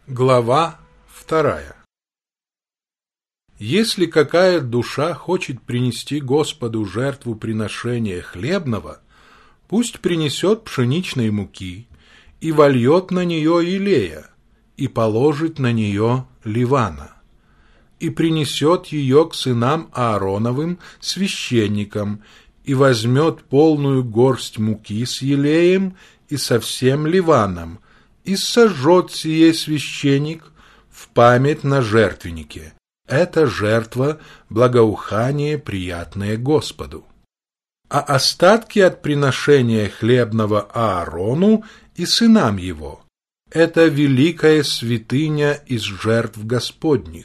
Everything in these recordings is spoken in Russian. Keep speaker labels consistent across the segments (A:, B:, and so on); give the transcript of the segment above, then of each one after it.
A: Глава 2. Если какая душа хочет принести Господу жертву приношения хлебного, пусть принесет пшеничной муки и вольет на нее елея, и положит на нее ливана, и принесет ее к сынам Аароновым, священникам, и возьмет полную горсть муки с елеем и со всем ливаном, и сожжет сие священник в память на жертвеннике. Это жертва, благоухание, приятное Господу. А остатки от приношения хлебного Аарону и сынам его – это великая святыня из жертв Господних.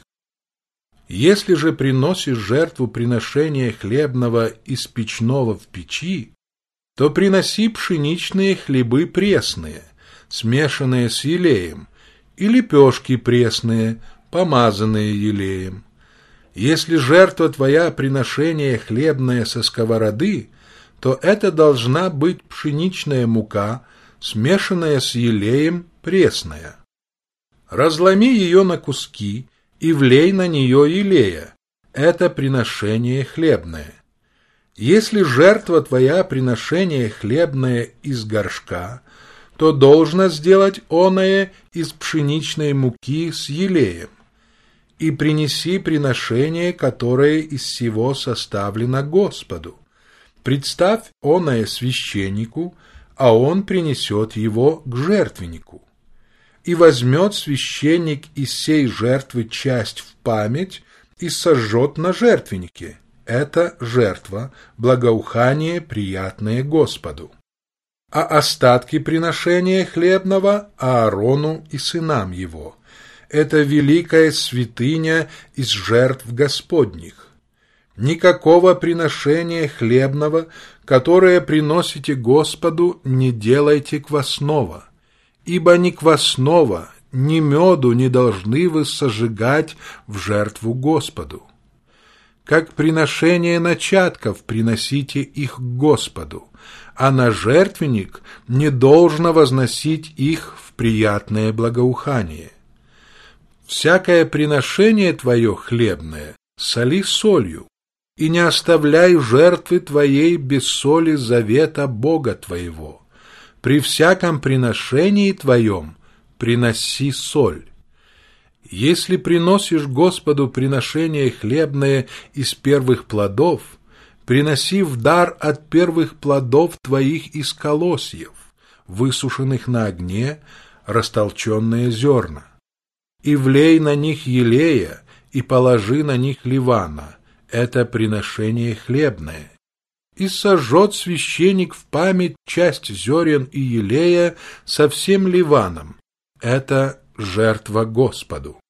A: Если же приносишь жертву приношения хлебного из печного в печи, то приноси пшеничные хлебы пресные, смешанные с елеем, и лепешки пресные, помазанные елеем. Если жертва твоя приношение хлебное со сковороды, то это должна быть пшеничная мука, смешанная с елеем, пресная. Разломи ее на куски и влей на нее елея. Это приношение хлебное. Если жертва твоя приношение хлебное из горшка, то должно сделать оное из пшеничной муки с елеем, и принеси приношение, которое из всего составлено Господу. Представь оное священнику, а он принесет его к жертвеннику. И возьмет священник из сей жертвы часть в память и сожжет на жертвеннике. Это жертва, благоухание, приятное Господу. А остатки приношения хлебного Аарону и сынам его – это великая святыня из жертв Господних. Никакого приношения хлебного, которое приносите Господу, не делайте квасного, ибо ни квасного, ни меду не должны вы сожигать в жертву Господу. Как приношение начатков приносите их к Господу, а на жертвенник не должно возносить их в приятное благоухание. Всякое приношение твое хлебное соли солью, и не оставляй жертвы твоей без соли завета Бога твоего. При всяком приношении твоем приноси соль. Если приносишь Господу приношение хлебное из первых плодов, приноси в дар от первых плодов твоих из колосьев, высушенных на огне, растолченные зерна. И влей на них елея, и положи на них ливана, это приношение хлебное. И сожжет священник в память часть зерен и елея со всем ливаном, это жертва Господу.